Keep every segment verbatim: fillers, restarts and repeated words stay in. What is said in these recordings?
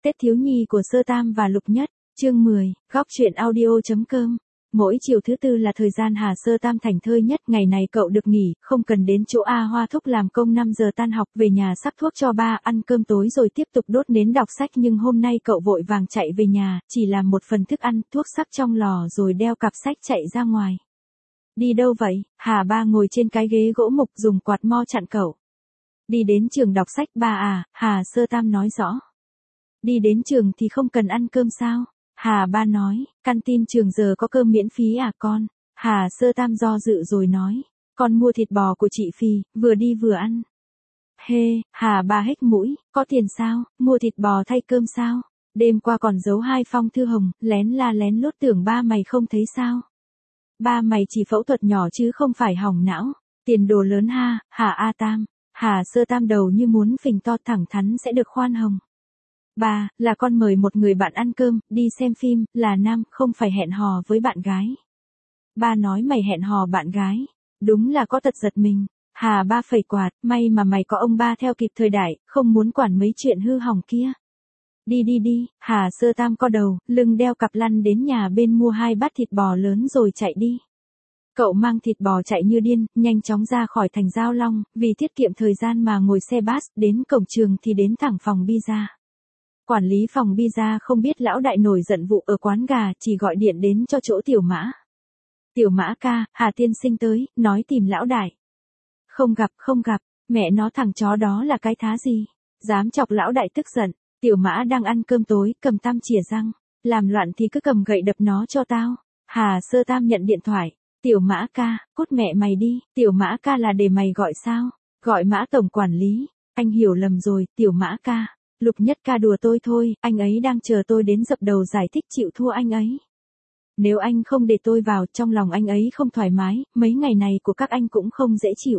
Tết thiếu nhi của Sơ Tam và Lục Nhất, chương mười, góc truyện audio.com. Mỗi chiều thứ tư là thời gian Hà Sơ Tam thảnh thơi nhất, ngày này cậu được nghỉ, không cần đến chỗ A Hoa thúc làm công năm giờ tan học, về nhà sắc thuốc cho ba, ăn cơm tối rồi tiếp tục đốt nến đọc sách, nhưng hôm nay cậu vội vàng chạy về nhà, chỉ làm một phần thức ăn, thuốc sắc trong lò rồi đeo cặp sách chạy ra ngoài. Đi đâu vậy? Hà ba ngồi trên cái ghế gỗ mục dùng quạt mo chặn cậu. Đi đến trường đọc sách ba à, Hà Sơ Tam nói rõ. Đi đến trường thì không cần ăn cơm sao? Hà ba nói, căn tin trường giờ có cơm miễn phí à con? Hà Sơ Tam do dự rồi nói, con mua thịt bò của chị Phi, vừa đi vừa ăn. Hê, Hà ba hếch mũi, có tiền sao, mua thịt bò thay cơm sao? Đêm qua còn giấu hai phong thư hồng, lén la lén lút tưởng ba mày không thấy sao? Ba mày chỉ phẫu thuật nhỏ chứ không phải hỏng não, tiền đồ lớn ha, Hà A Tam. Hà Sơ Tam đầu như muốn phình to, thẳng thắn sẽ được khoan hồng. Ba, là con mời một người bạn ăn cơm, đi xem phim, là nam, không phải hẹn hò với bạn gái. Ba nói mày hẹn hò bạn gái, đúng là có tật giật mình. Hà ba phẩy quạt, may mà mày có ông ba theo kịp thời đại, không muốn quản mấy chuyện hư hỏng kia. Đi đi đi, Hà Sơ Tam co đầu, lưng đeo cặp lăn đến nhà bên mua hai bát thịt bò lớn rồi chạy đi. Cậu mang thịt bò chạy như điên, nhanh chóng ra khỏi thành Giao Long, vì tiết kiệm thời gian mà ngồi xe bus, đến cổng trường thì đến thẳng phòng pizza. Quản lý phòng pizza không biết lão đại nổi giận vụ ở quán gà, chỉ gọi điện đến cho chỗ Tiểu Mã. Tiểu Mã ca, Hà tiên sinh tới, nói tìm lão đại. Không gặp, không gặp, mẹ nó thằng chó đó là cái thá gì? Dám chọc lão đại tức giận, Tiểu Mã đang ăn cơm tối, cầm tăm chìa răng. Làm loạn thì cứ cầm gậy đập nó cho tao. Hà Sơ Tam nhận điện thoại. Tiểu Mã ca, cút mẹ mày đi, Tiểu Mã ca là để mày gọi sao? Gọi Mã tổng quản lý. Anh hiểu lầm rồi, Tiểu Mã ca. Lục Nhất ca đùa tôi thôi, anh ấy đang chờ tôi đến dập đầu giải thích chịu thua anh ấy. Nếu anh không để tôi vào, trong lòng anh ấy không thoải mái, mấy ngày này của các anh cũng không dễ chịu.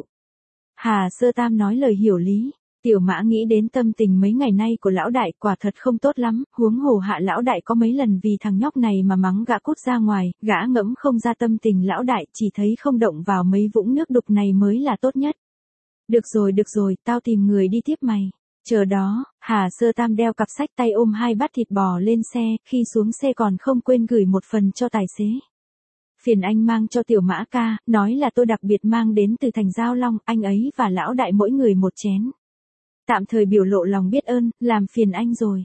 Hà Sơ Tam nói lời hiểu lý. Tiểu Mã nghĩ đến tâm tình mấy ngày nay của lão đại, quả thật không tốt lắm, huống hồ hạ lão đại có mấy lần vì thằng nhóc này mà mắng gã cút ra ngoài, gã ngẫm không ra tâm tình lão đại, chỉ thấy không động vào mấy vũng nước đục này mới là tốt nhất. Được rồi được rồi, tao tìm người đi tiếp mày. Chờ đó, Hà Sơ Tam đeo cặp sách tay ôm hai bát thịt bò lên xe, khi xuống xe còn không quên gửi một phần cho tài xế. Phiền anh mang cho Tiểu Mã ca, nói là tôi đặc biệt mang đến từ thành Giao Long, anh ấy và lão đại mỗi người một chén. Tạm thời biểu lộ lòng biết ơn, làm phiền anh rồi.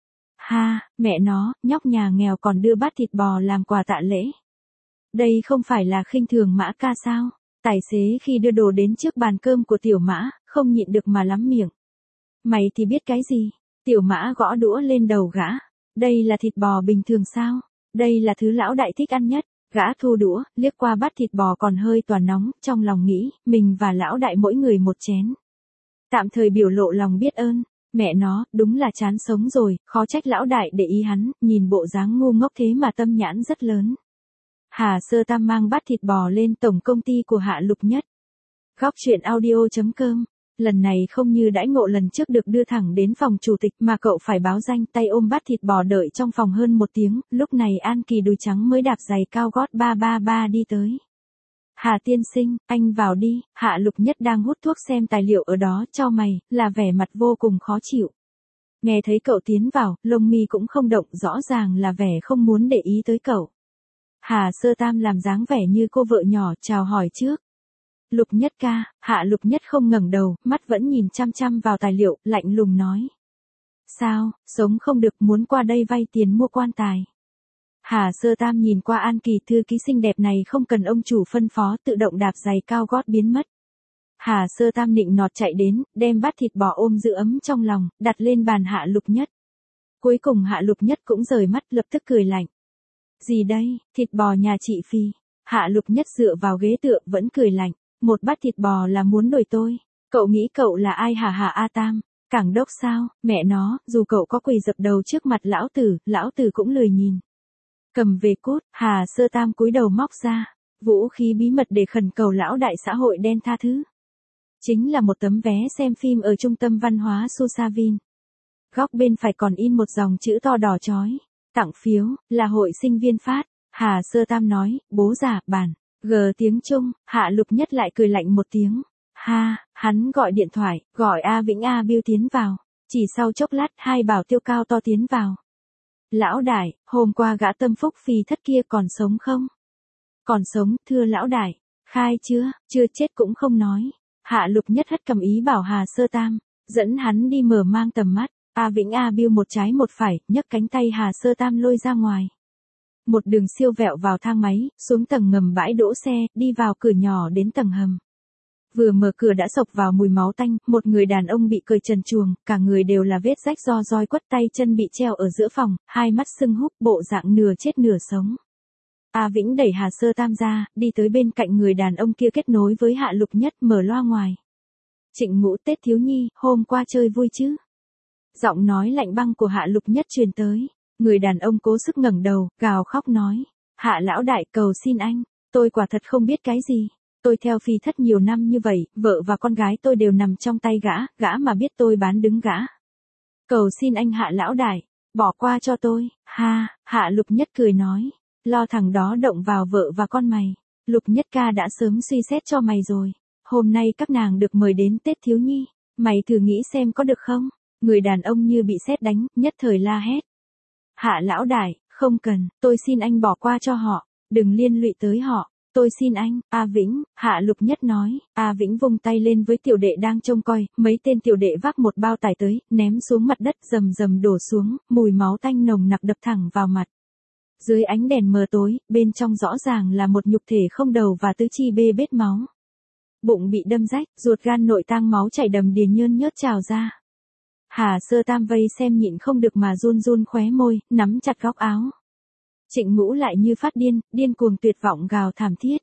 Ha, mẹ nó, nhóc nhà nghèo còn đưa bát thịt bò làm quà tạ lễ. Đây không phải là khinh thường Mã ca sao? Tài xế khi đưa đồ đến trước bàn cơm của Tiểu Mã, không nhịn được mà lắm miệng. Mày thì biết cái gì? Tiểu Mã gõ đũa lên đầu gã. Đây là thịt bò bình thường sao? Đây là thứ lão đại thích ăn nhất. Gã thu đũa, liếc qua bát thịt bò còn hơi toàn nóng, trong lòng nghĩ, mình và lão đại mỗi người một chén. Tạm thời biểu lộ lòng biết ơn. Mẹ nó, đúng là chán sống rồi, khó trách lão đại để ý hắn, nhìn bộ dáng ngu ngốc thế mà tâm nhãn rất lớn. Hà Sơ Tam mang bát thịt bò lên tổng công ty của Hạ Lục Nhất. Góc truyện audio.com. Lần này không như đãi ngộ lần trước được đưa thẳng đến phòng chủ tịch mà cậu phải báo danh, tay ôm bát thịt bò đợi trong phòng hơn một tiếng, lúc này An Kỳ đùi trắng mới đạp giày cao gót ba ba ba đi tới. Hà tiên sinh, anh vào đi. Hạ Lục Nhất đang hút thuốc xem tài liệu ở đó, cho mày, là vẻ mặt vô cùng khó chịu. Nghe thấy cậu tiến vào, lông mi cũng không động, rõ ràng là vẻ không muốn để ý tới cậu. Hà Sơ Tam làm dáng vẻ như cô vợ nhỏ, chào hỏi trước. Lục Nhất ca, Hạ Lục Nhất không ngẩng đầu, mắt vẫn nhìn chăm chăm vào tài liệu, lạnh lùng nói. Sao, sống không được, muốn qua đây vay tiền mua quan tài. Hà Sơ Tam nhìn qua An Kỳ, thư ký xinh đẹp này không cần ông chủ phân phó, tự động đạp giày cao gót biến mất. Hà Sơ Tam nịnh nọt chạy đến, đem bát thịt bò ôm giữ ấm trong lòng, đặt lên bàn Hạ Lục Nhất. Cuối cùng Hạ Lục Nhất cũng rời mắt, lập tức cười lạnh. Gì đây, thịt bò nhà chị Phi. Hạ Lục Nhất dựa vào ghế tựa vẫn cười lạnh. Một bát thịt bò là muốn đổi tôi. Cậu nghĩ cậu là ai hả Hạ A Tam? Cảng đốc sao? Mẹ nó, dù cậu có quỳ dập đầu trước mặt lão tử, lão tử cũng lười nhìn. Cầm về cút, Hà Sơ Tam cúi đầu móc ra. Vũ khí bí mật để khẩn cầu lão đại xã hội đen tha thứ. Chính là một tấm vé xem phim ở trung tâm văn hóa Susavin. Góc bên phải còn in một dòng chữ to đỏ chói. Tặng phiếu, là hội sinh viên phát. Hà Sơ Tam nói, bố già, bản. Gờ tiếng Trung, Hạ Lục Nhất lại cười lạnh một tiếng. Ha, hắn gọi điện thoại, gọi A Vĩnh A Biêu tiến vào. Chỉ sau chốc lát, hai bảo tiêu cao to tiến vào. Lão đại, hôm qua gã tâm phúc phi thất kia còn sống không? Còn sống, thưa lão đại. Khai chưa, chưa chết cũng không nói. Hạ Lục Nhất hất cầm ý bảo Hà Sơ Tam, dẫn hắn đi mở mang tầm mắt. A Vĩnh A Biêu một trái một phải, nhấc cánh tay Hà Sơ Tam lôi ra ngoài. Một đường siêu vẹo vào thang máy, xuống tầng ngầm bãi đỗ xe, đi vào cửa nhỏ đến tầng hầm. Vừa mở cửa đã sộc vào mùi máu tanh, một người đàn ông bị cởi trần truồng, cả người đều là vết rách do roi quất, tay chân bị treo ở giữa phòng, hai mắt sưng húp, bộ dạng nửa chết nửa sống. A Vĩnh đẩy Hà Sơ Tam ra, đi tới bên cạnh người đàn ông kia kết nối với Hạ Lục Nhất, mở loa ngoài. Trịnh Ngũ, Tết thiếu nhi, hôm qua chơi vui chứ? Giọng nói lạnh băng của Hạ Lục Nhất truyền tới. Người đàn ông cố sức ngẩng đầu, gào khóc nói. Hạ lão đại, cầu xin anh, tôi quả thật không biết cái gì. Tôi theo phi thất nhiều năm như vậy, vợ và con gái tôi đều nằm trong tay gã, gã mà biết tôi bán đứng gã. Cầu xin anh Hạ lão đại, bỏ qua cho tôi. Ha, Hạ Lục Nhất cười nói. Lo thằng đó động vào vợ và con mày. Lục Nhất ca đã sớm suy xét cho mày rồi. Hôm nay các nàng được mời đến Tết thiếu nhi. Mày thử nghĩ xem có được không? Người đàn ông như bị sét đánh, nhất thời la hét. Hạ lão đại, không cần, tôi xin anh bỏ qua cho họ, đừng liên lụy tới họ, tôi xin anh. A Vĩnh, Hạ Lục Nhất nói. A Vĩnh vung tay lên với tiểu đệ đang trông coi, mấy tên tiểu đệ vác một bao tải tới, ném xuống mặt đất, rầm rầm đổ xuống, mùi máu tanh nồng nặc đập thẳng vào mặt. Dưới ánh đèn mờ tối, bên trong rõ ràng là một nhục thể không đầu và tứ chi bê bết máu. Bụng bị đâm rách, ruột gan nội tang, máu chảy đầm đìa nhơn nhớt trào ra. Hà Sơ Tam vây xem nhịn không được mà run run khóe môi, nắm chặt góc áo. Trịnh Ngũ lại như phát điên, điên cuồng tuyệt vọng gào thảm thiết.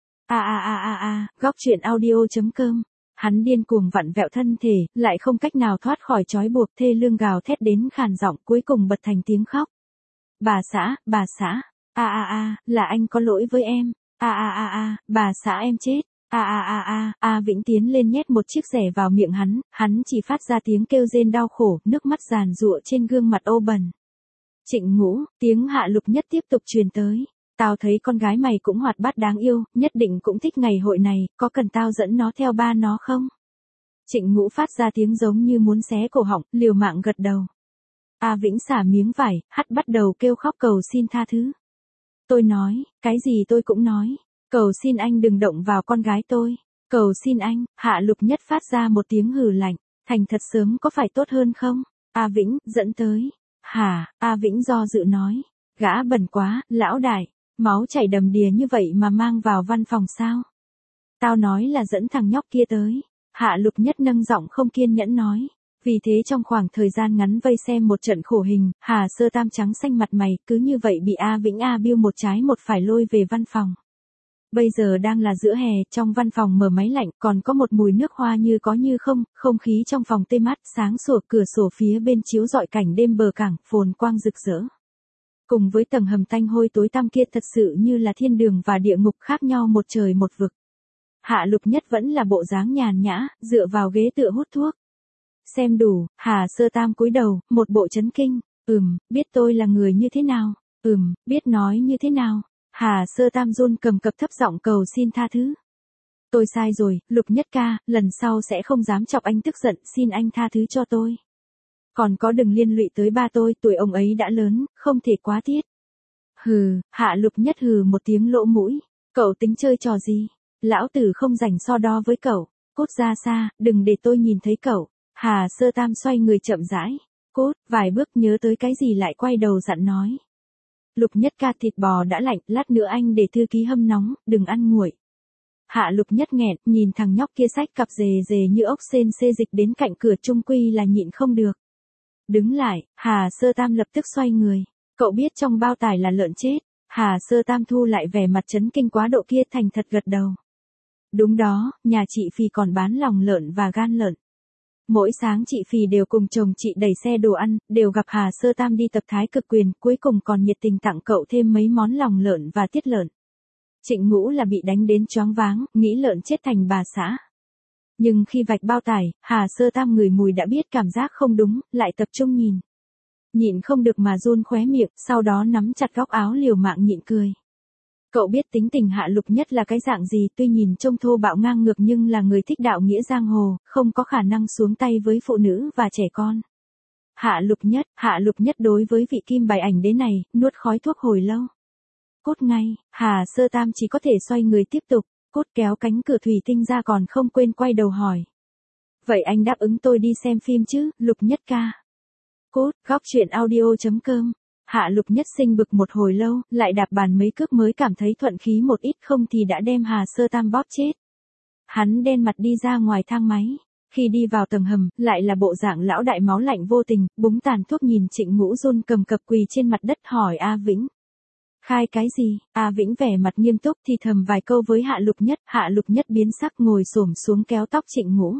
A a a a a, góc truyện audio chấm com. Hắn điên cuồng vặn vẹo thân thể, lại không cách nào thoát khỏi trói buộc, thê lương gào thét đến khàn giọng, cuối cùng bật thành tiếng khóc. Bà xã, bà xã, a a a, là anh có lỗi với em. A a a a, bà xã em chết. A a a a, A Vĩnh tiến lên nhét một chiếc rẻ vào miệng hắn, hắn chỉ phát ra tiếng kêu rên đau khổ, nước mắt giàn giụa trên gương mặt ô bẩn. Trịnh Ngũ, tiếng Hạ Lục Nhất tiếp tục truyền tới. Tao thấy con gái mày cũng hoạt bát đáng yêu, nhất định cũng thích ngày hội này, có cần tao dẫn nó theo ba nó không? Trịnh Ngũ phát ra tiếng giống như muốn xé cổ họng, liều mạng gật đầu. A Vĩnh xả miếng vải, hắt bắt đầu kêu khóc cầu xin tha thứ. Tôi nói, cái gì tôi cũng nói. Cầu xin anh đừng động vào con gái tôi. Cầu xin anh. Hạ Lục Nhất phát ra một tiếng hừ lạnh. Thành thật sớm có phải tốt hơn không? A Vĩnh, dẫn tới. Hả? A Vĩnh do dự nói. Gã bẩn quá, lão đại. Máu chảy đầm đìa như vậy mà mang vào văn phòng sao? Tao nói là dẫn thằng nhóc kia tới. Hạ Lục Nhất nâng giọng không kiên nhẫn nói. Vì thế trong khoảng thời gian ngắn vây xem một trận khổ hình, Hà Sơ Tam trắng xanh mặt mày, cứ như vậy bị A Vĩnh A Biêu một trái một phải lôi về văn phòng. Bây giờ đang là giữa hè, trong văn phòng mở máy lạnh, còn có một mùi nước hoa như có như không, không khí trong phòng tê mát, sáng sủa, cửa sổ phía bên chiếu rọi cảnh đêm bờ cảng, phồn quang rực rỡ. Cùng với tầng hầm tanh hôi tối tăm kia thật sự như là thiên đường và địa ngục khác nhau một trời một vực. Hạ Lục Nhất vẫn là bộ dáng nhàn nhã, dựa vào ghế tựa hút thuốc. Xem đủ, Hà Sơ Tam cúi đầu, một bộ chấn kinh. Ừm, biết tôi là người như thế nào. Ừm, biết nói như thế nào. Hà Sơ Tam run cầm cập thấp giọng cầu xin tha thứ. Tôi sai rồi, Lục Nhất ca, lần sau sẽ không dám chọc anh tức giận, xin anh tha thứ cho tôi. Còn có đừng liên lụy tới ba tôi, tuổi ông ấy đã lớn, không thể quá tiết. Hừ, Hạ Lục Nhất hừ một tiếng lỗ mũi. Cậu tính chơi trò gì? Lão tử không rảnh so đo với cậu. Cút ra xa, đừng để tôi nhìn thấy cậu. Hà Sơ Tam xoay người chậm rãi. Cút, vài bước nhớ tới cái gì lại quay đầu dặn nói. Lục Nhất ca, thịt bò đã lạnh, lát nữa anh để thư ký hâm nóng, đừng ăn nguội. Hạ Lục Nhất nghẹn, nhìn thằng nhóc kia xách cặp dề dề như ốc sên xê dịch đến cạnh cửa, chung quy là nhịn không được. Đứng lại, Hà Sơ Tam lập tức xoay người. Cậu biết trong bao tải là lợn chết. Hà Sơ Tam thu lại vẻ mặt chấn kinh quá độ kia, thành thật gật đầu. Đúng đó, nhà chị Phì còn bán lòng lợn và gan lợn. Mỗi sáng chị Phì đều cùng chồng chị đẩy xe đồ ăn, đều gặp Hà Sơ Tam đi tập thái cực quyền, cuối cùng còn nhiệt tình tặng cậu thêm mấy món lòng lợn và tiết lợn. Trịnh Ngũ là bị đánh đến choáng váng, nghĩ lợn chết thành bà xã. Nhưng khi vạch bao tải, Hà Sơ Tam ngửi mùi đã biết cảm giác không đúng, lại tập trung nhìn. Nhịn không được mà run khóe miệng, sau đó nắm chặt góc áo liều mạng nhịn cười. Cậu biết tính tình Hạ Lục Nhất là cái dạng gì, tuy nhìn trông thô bạo ngang ngược nhưng là người thích đạo nghĩa giang hồ, không có khả năng xuống tay với phụ nữ và trẻ con. Hạ Lục Nhất, Hạ Lục Nhất đối với vị kim bài ảnh đế này, nuốt khói thuốc hồi lâu. Cốt ngay, Hà Sơ Tam chỉ có thể xoay người tiếp tục, cốt kéo cánh cửa thủy tinh ra còn không quên quay đầu hỏi. Vậy anh đáp ứng tôi đi xem phim chứ, Lục Nhất ca. Cốt, góc truyện audio chấm com. Hạ Lục Nhất sinh bực một hồi lâu, lại đạp bàn mấy cước mới cảm thấy thuận khí một ít, không thì đã đem Hà Sơ Tam bóp chết. Hắn đen mặt đi ra ngoài thang máy. Khi đi vào tầng hầm, lại là bộ dạng lão đại máu lạnh vô tình, búng tàn thuốc nhìn Trịnh Ngũ run cầm cập quỳ trên mặt đất hỏi A Vĩnh. Khai cái gì? A Vĩnh vẻ mặt nghiêm túc thì thầm vài câu với Hạ Lục Nhất, Hạ Lục Nhất biến sắc ngồi xổm xuống kéo tóc Trịnh Ngũ.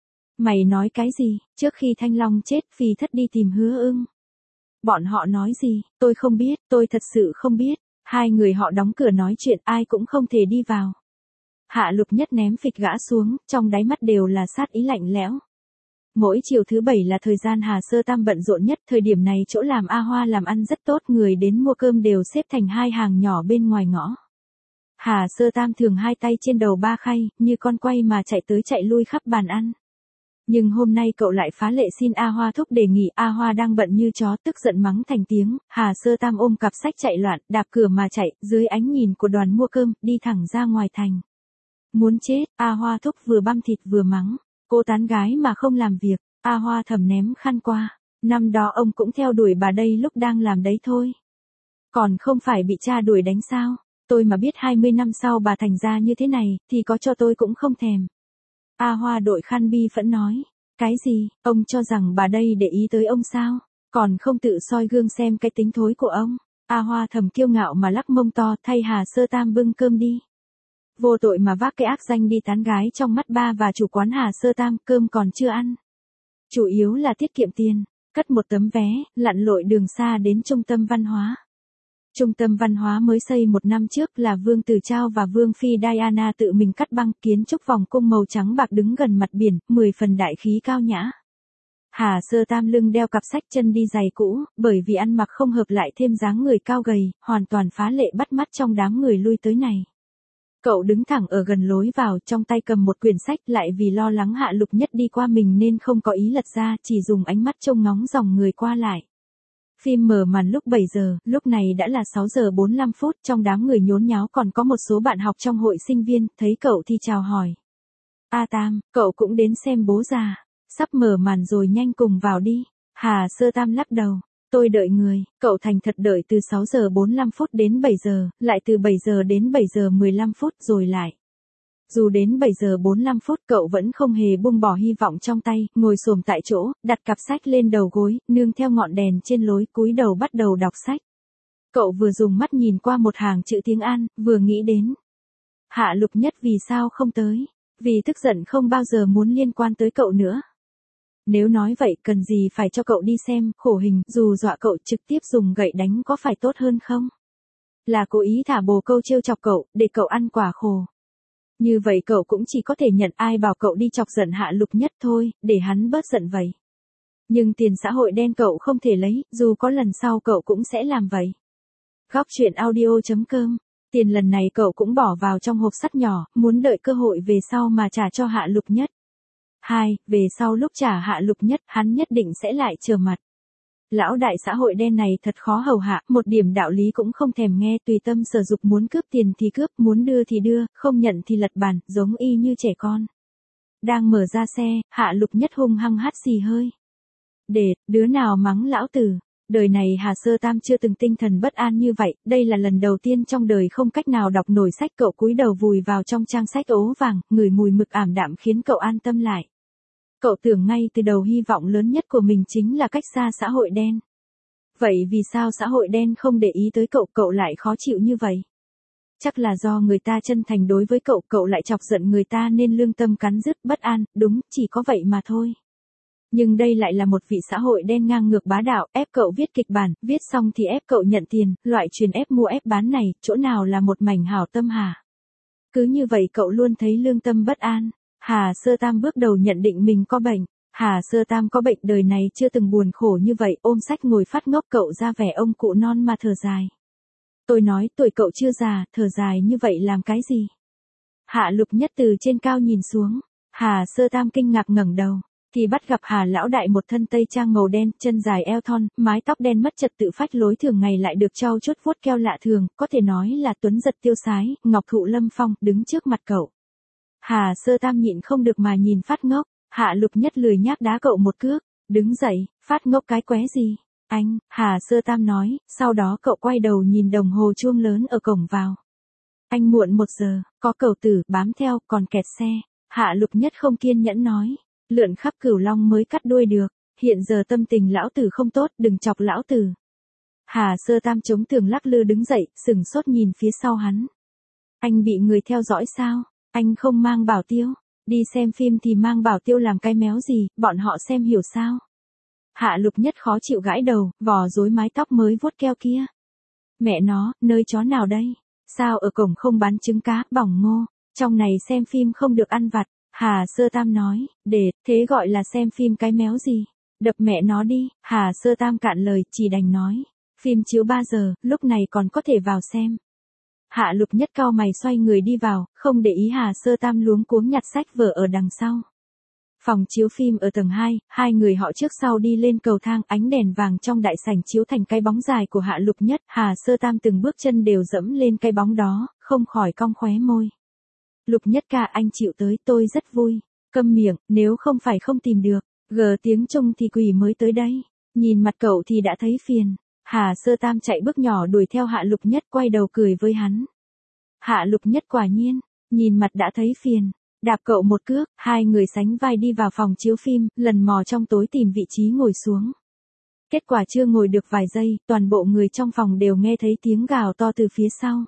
Mày nói cái gì? Trước khi Thanh Long chết, Phi Thất đi tìm Hứa Ưng. Bọn họ nói gì? Tôi không biết, tôi thật sự không biết. Hai người họ đóng cửa nói chuyện, ai cũng không thể đi vào. Hạ Lục Nhất ném phịch gã xuống, trong đáy mắt đều là sát ý lạnh lẽo. Mỗi chiều thứ bảy là thời gian Hà Sơ Tam bận rộn nhất, thời điểm này chỗ làm A Hoa làm ăn rất tốt, người đến mua cơm đều xếp thành hai hàng nhỏ bên ngoài ngõ. Hà Sơ Tam thường hai tay trên đầu ba khay, như con quay mà chạy tới chạy lui khắp bàn ăn. Nhưng hôm nay cậu lại phá lệ xin A Hoa thúc đề nghị, A Hoa đang bận như chó, tức giận mắng thành tiếng, Hà Sơ Tam ôm cặp sách chạy loạn, đạp cửa mà chạy, dưới ánh nhìn của đoàn mua cơm, đi thẳng ra ngoài thành. Muốn chết, A Hoa thúc vừa băm thịt vừa mắng, cô tán gái mà không làm việc, A Hoa thầm ném khăn qua, năm đó ông cũng theo đuổi bà đây lúc đang làm đấy thôi. Còn không phải bị cha đuổi đánh sao, tôi mà biết hai mươi năm sau bà thành ra như thế này, thì có cho tôi cũng không thèm. A Hoa đội khăn bi phẫn nói, cái gì, ông cho rằng bà đây để ý tới ông sao, còn không tự soi gương xem cái tính thối của ông. A Hoa thầm kiêu ngạo mà lắc mông to, thay Hà Sơ Tam bưng cơm đi. Vô tội mà vác cái ác danh đi tán gái trong mắt ba và chủ quán Hà Sơ Tam, cơm còn chưa ăn. Chủ yếu là tiết kiệm tiền, cất một tấm vé, lặn lội đường xa đến trung tâm văn hóa. Trung tâm văn hóa mới xây một năm trước là Vương Tử Trao và Vương Phi Diana tự mình cắt băng, kiến trúc vòng cung màu trắng bạc đứng gần mặt biển, mười phần đại khí cao nhã. Hà Sơ Tam lưng đeo cặp sách, chân đi giày cũ, bởi vì ăn mặc không hợp lại thêm dáng người cao gầy, hoàn toàn phá lệ bắt mắt trong đám người lui tới này. Cậu đứng thẳng ở gần lối vào, trong tay cầm một quyển sách, lại vì lo lắng Hạ Lục Nhất đi qua mình nên không có ý lật ra, chỉ dùng ánh mắt trông ngóng dòng người qua lại. Phim mở màn lúc bảy giờ, lúc này đã là sáu giờ bốn mươi lăm phút, trong đám người nhốn nháo còn có một số bạn học trong hội sinh viên, thấy cậu thì chào hỏi. A Tam, cậu cũng đến xem bố già, sắp mở màn rồi, nhanh cùng vào đi. Hà Sơ Tam lắc đầu. Tôi đợi người, cậu thành thật đợi từ sáu giờ bốn mươi lăm phút đến bảy giờ, lại từ bảy giờ đến bảy giờ mười lăm phút rồi lại. Dù đến bảy giờ bốn mươi lăm phút cậu vẫn không hề buông bỏ hy vọng trong tay, ngồi xổm tại chỗ, đặt cặp sách lên đầu gối, nương theo ngọn đèn trên lối, cúi đầu bắt đầu đọc sách. Cậu vừa dùng mắt nhìn qua một hàng chữ tiếng An, vừa nghĩ đến. Hạ Lục Nhất vì sao không tới? Vì tức giận không bao giờ muốn liên quan tới cậu nữa. Nếu nói vậy cần gì phải cho cậu đi xem, khổ hình, dù dọa cậu trực tiếp dùng gậy đánh có phải tốt hơn không? Là cố ý thả bồ câu trêu chọc cậu, để cậu ăn quả khổ. Như vậy cậu cũng chỉ có thể nhận ai bảo cậu đi chọc giận Hạ Lục Nhất thôi, để hắn bớt giận vậy. Nhưng tiền xã hội đen cậu không thể lấy, dù có lần sau cậu cũng sẽ làm vậy. Góc truyện audio chấm com. Tiền lần này cậu cũng bỏ vào trong hộp sắt nhỏ, muốn đợi cơ hội về sau mà trả cho Hạ Lục Nhất. Hai, về sau lúc trả Hạ Lục Nhất, hắn nhất định sẽ lại trở mặt. Lão đại xã hội đen này thật khó hầu hạ, một điểm đạo lý cũng không thèm nghe, tùy tâm sở dục, muốn cướp tiền thì cướp, muốn đưa thì đưa, không nhận thì lật bàn, giống y như trẻ con. Đang mở ra xe, Hạ Lục Nhất hung hăng hắt xì hơi. Để, đứa nào mắng lão tử. Đời này Hà Sơ Tam chưa từng tinh thần bất an như vậy, đây là lần đầu tiên trong đời không cách nào đọc nổi sách, cậu cúi đầu vùi vào trong trang sách ố vàng, ngửi mùi mực ảm đạm khiến cậu an tâm lại. Cậu tưởng ngay từ đầu hy vọng lớn nhất của mình chính là cách xa xã hội đen. Vậy vì sao xã hội đen không để ý tới cậu, cậu lại khó chịu như vậy? Chắc là do người ta chân thành đối với cậu, cậu lại chọc giận người ta nên lương tâm cắn rứt, bất an, đúng, chỉ có vậy mà thôi. Nhưng đây lại là một vị xã hội đen ngang ngược bá đạo, ép cậu viết kịch bản, viết xong thì ép cậu nhận tiền, loại truyền ép mua ép bán này, chỗ nào là một mảnh hảo tâm hả? Cứ như vậy cậu luôn thấy lương tâm bất an. Hà Sơ Tam bước đầu nhận định mình có bệnh. Hà Sơ Tam có bệnh, đời này chưa từng buồn khổ như vậy, ôm sách ngồi phát ngốc, cậu ra vẻ ông cụ non mà thở dài. Tôi nói tuổi cậu chưa già, thở dài như vậy làm cái gì? Hạ Lục Nhất từ trên cao nhìn xuống. Hà Sơ Tam kinh ngạc ngẩng đầu. thì bắt gặp Hà lão đại một thân tây trang màu đen, chân dài eo thon, mái tóc đen mất trật tự phách lối thường ngày lại được trau chuốt vuốt keo lạ thường, có thể nói là tuấn giật tiêu sái, ngọc thụ lâm phong, đứng trước mặt cậu. Hà Sơ Tam nhịn không được mà nhìn phát ngốc, Hạ Lục Nhất lười nhác đá cậu một cước, đứng dậy, phát ngốc cái qué gì? Anh, Hà Sơ Tam nói, sau đó cậu quay đầu nhìn đồng hồ chuông lớn ở cổng vào. Anh muộn một giờ, có cẩu tử bám theo, còn kẹt xe. Hạ Lục Nhất không kiên nhẫn nói, lượn khắp Cửu Long mới cắt đuôi được, hiện giờ tâm tình lão tử không tốt, đừng chọc lão tử. Hà Sơ Tam chống tường lắc lư đứng dậy, sừng sốt nhìn phía sau hắn. Anh bị người theo dõi sao? Anh không mang bảo tiêu, đi xem phim thì mang bảo tiêu làm cái méo gì, bọn họ xem hiểu sao? Hạ Lục Nhất khó chịu gãi đầu, vò rối mái tóc mới vuốt keo kia. Mẹ nó, nơi chó nào đây? Sao ở cổng không bán trứng cá, bỏng ngô, trong này xem phim không được ăn vặt. Hà Sơ Tam nói, để, thế gọi là xem phim cái méo gì? Đập mẹ nó đi, Hà Sơ Tam cạn lời, chỉ đành nói. Phim chiếu ba giờ, lúc này còn có thể vào xem. Hạ Lục Nhất cau mày xoay người đi vào, không để ý Hà Sơ Tam luống cuống nhặt sách vở ở đằng sau. Phòng chiếu phim ở tầng hai, hai người họ trước sau đi lên cầu thang, ánh đèn vàng trong đại sảnh chiếu thành cái bóng dài của Hạ Lục Nhất. Hà Sơ Tam từng bước chân đều dẫm lên cái bóng đó, không khỏi cong khóe môi. Lục Nhất ca, anh chịu tới, tôi rất vui. Câm miệng, nếu không phải không tìm được, gờ tiếng Trung thì quỷ mới tới đây. Nhìn mặt cậu thì đã thấy phiền. Hà Sơ Tam chạy bước nhỏ đuổi theo Hạ Lục Nhất, quay đầu cười với hắn. Hạ Lục Nhất quả nhiên, nhìn mặt đã thấy phiền, đạp cậu một cước, hai người sánh vai đi vào phòng chiếu phim, lần mò trong tối tìm vị trí ngồi xuống. Kết quả chưa ngồi được vài giây, toàn bộ người trong phòng đều nghe thấy tiếng gào to từ phía sau.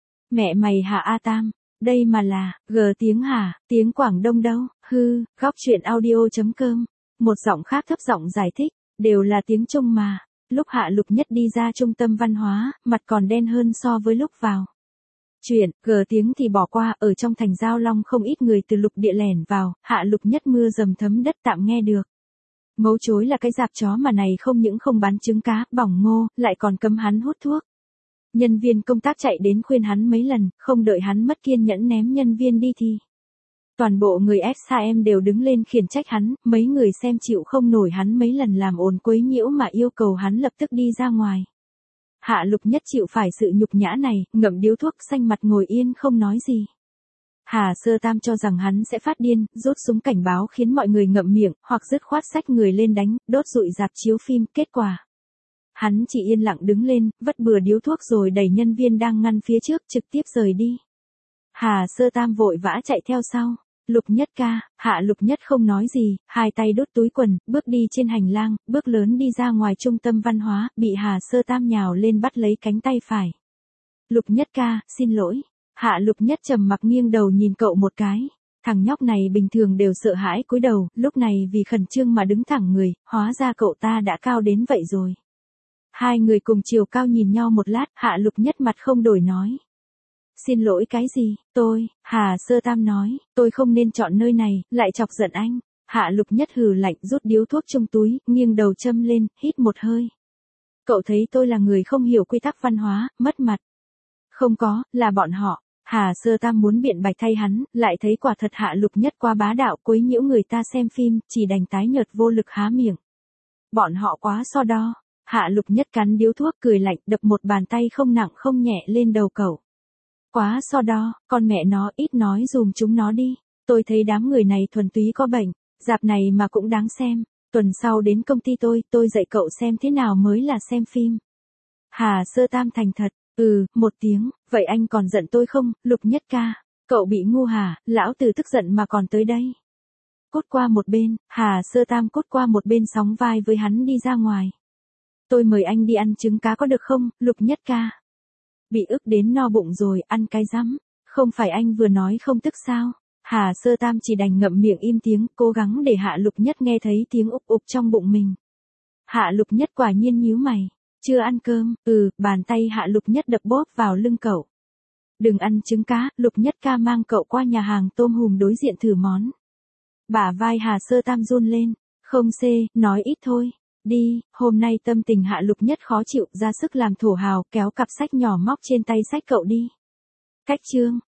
Mẹ mày Hạ A Tam, đây mà là, gờ tiếng hả, tiếng Quảng Đông đâu, hư, góc truyện audio chấm com. Một giọng khác thấp giọng giải thích, đều là tiếng Trung mà. Lúc Hạ Lục Nhất đi ra trung tâm văn hóa, mặt còn đen hơn so với lúc vào. Chuyện, gờ tiếng thì bỏ qua, ở trong thành Giao Long không ít người từ lục địa lẻn vào, Hạ Lục Nhất mưa dầm thấm đất tạm nghe được. Mấu chối là cái dạp chó mà này không những không bán trứng cá, bỏng ngô, lại còn cấm hắn hút thuốc. Nhân viên công tác chạy đến khuyên hắn mấy lần, không đợi hắn mất kiên nhẫn ném nhân viên đi thì. Toàn bộ người ét hát em đều đứng lên khiển trách hắn, mấy người xem chịu không nổi hắn mấy lần làm ồn quấy nhiễu mà yêu cầu hắn lập tức đi ra ngoài. Hạ Lục Nhất chịu phải sự nhục nhã này, ngậm điếu thuốc xanh mặt ngồi yên không nói gì. Hà Sơ Tam cho rằng hắn sẽ phát điên, rút súng cảnh báo khiến mọi người ngậm miệng, hoặc dứt khoát xách người lên đánh, đốt rụi rạp chiếu phim, kết quả. Hắn chỉ yên lặng đứng lên, vất bừa điếu thuốc rồi đẩy nhân viên đang ngăn phía trước trực tiếp rời đi. Hà Sơ Tam vội vã chạy theo sau. Lục Nhất ca, Hạ Lục Nhất không nói gì, hai tay đút túi quần, bước đi trên hành lang, bước lớn đi ra ngoài trung tâm văn hóa, bị Hà Sơ Tam nhào lên bắt lấy cánh tay phải. Lục Nhất ca, xin lỗi. Hạ Lục Nhất trầm mặc nghiêng đầu nhìn cậu một cái. Thằng nhóc này bình thường đều sợ hãi cúi đầu, lúc này vì khẩn trương mà đứng thẳng người, hóa ra cậu ta đã cao đến vậy rồi. Hai người cùng chiều cao nhìn nhau một lát, Hạ Lục Nhất mặt không đổi nói. Xin lỗi cái gì, tôi, Hà Sơ Tam nói, tôi không nên chọn nơi này, lại chọc giận anh. Hạ Lục Nhất hừ lạnh rút điếu thuốc trong túi, nghiêng đầu châm lên, hít một hơi. Cậu thấy tôi là người không hiểu quy tắc văn hóa, mất mặt. Không có, là bọn họ. Hà Sơ Tam muốn biện bạch thay hắn, lại thấy quả thật Hạ Lục Nhất quá bá đạo quấy nhiễu người ta xem phim, chỉ đành tái nhợt vô lực há miệng. Bọn họ quá so đo. Hạ Lục Nhất cắn điếu thuốc cười lạnh, đập một bàn tay không nặng không nhẹ lên đầu cậu. Quá so đo, con mẹ nó ít nói dùm chúng nó đi. Tôi thấy đám người này thuần túy có bệnh, dạp này mà cũng đáng xem. Tuần sau đến công ty tôi, tôi dạy cậu xem thế nào mới là xem phim. Hà Sơ Tam thành thật, ừ, một tiếng, vậy anh còn giận tôi không, Lục Nhất ca. Cậu bị ngu hả, lão tử tức giận mà còn tới đây. Cút qua một bên, Hà Sơ Tam cút qua một bên sóng vai với hắn đi ra ngoài. Tôi mời anh đi ăn trứng cá có được không, Lục Nhất ca. Bị ức đến no bụng rồi, ăn cái rắm. Không phải anh vừa nói không tức sao? Hà Sơ Tam chỉ đành ngậm miệng im tiếng, cố gắng để Hạ Lục Nhất nghe thấy tiếng ục ục trong bụng mình. Hạ Lục Nhất quả nhiên nhíu mày. Chưa ăn cơm, ừ, bàn tay Hạ Lục Nhất đập bóp vào lưng cậu. Đừng ăn trứng cá, Lục Nhất ca mang cậu qua nhà hàng tôm hùm đối diện thử món. Bả vai Hà Sơ Tam run lên. Không xê, nói ít thôi. Đi, hôm nay tâm tình Hạ Lục Nhất khó chịu, ra sức làm thổ hào, kéo cặp sách nhỏ móc trên tay sách cậu đi. Cách chương.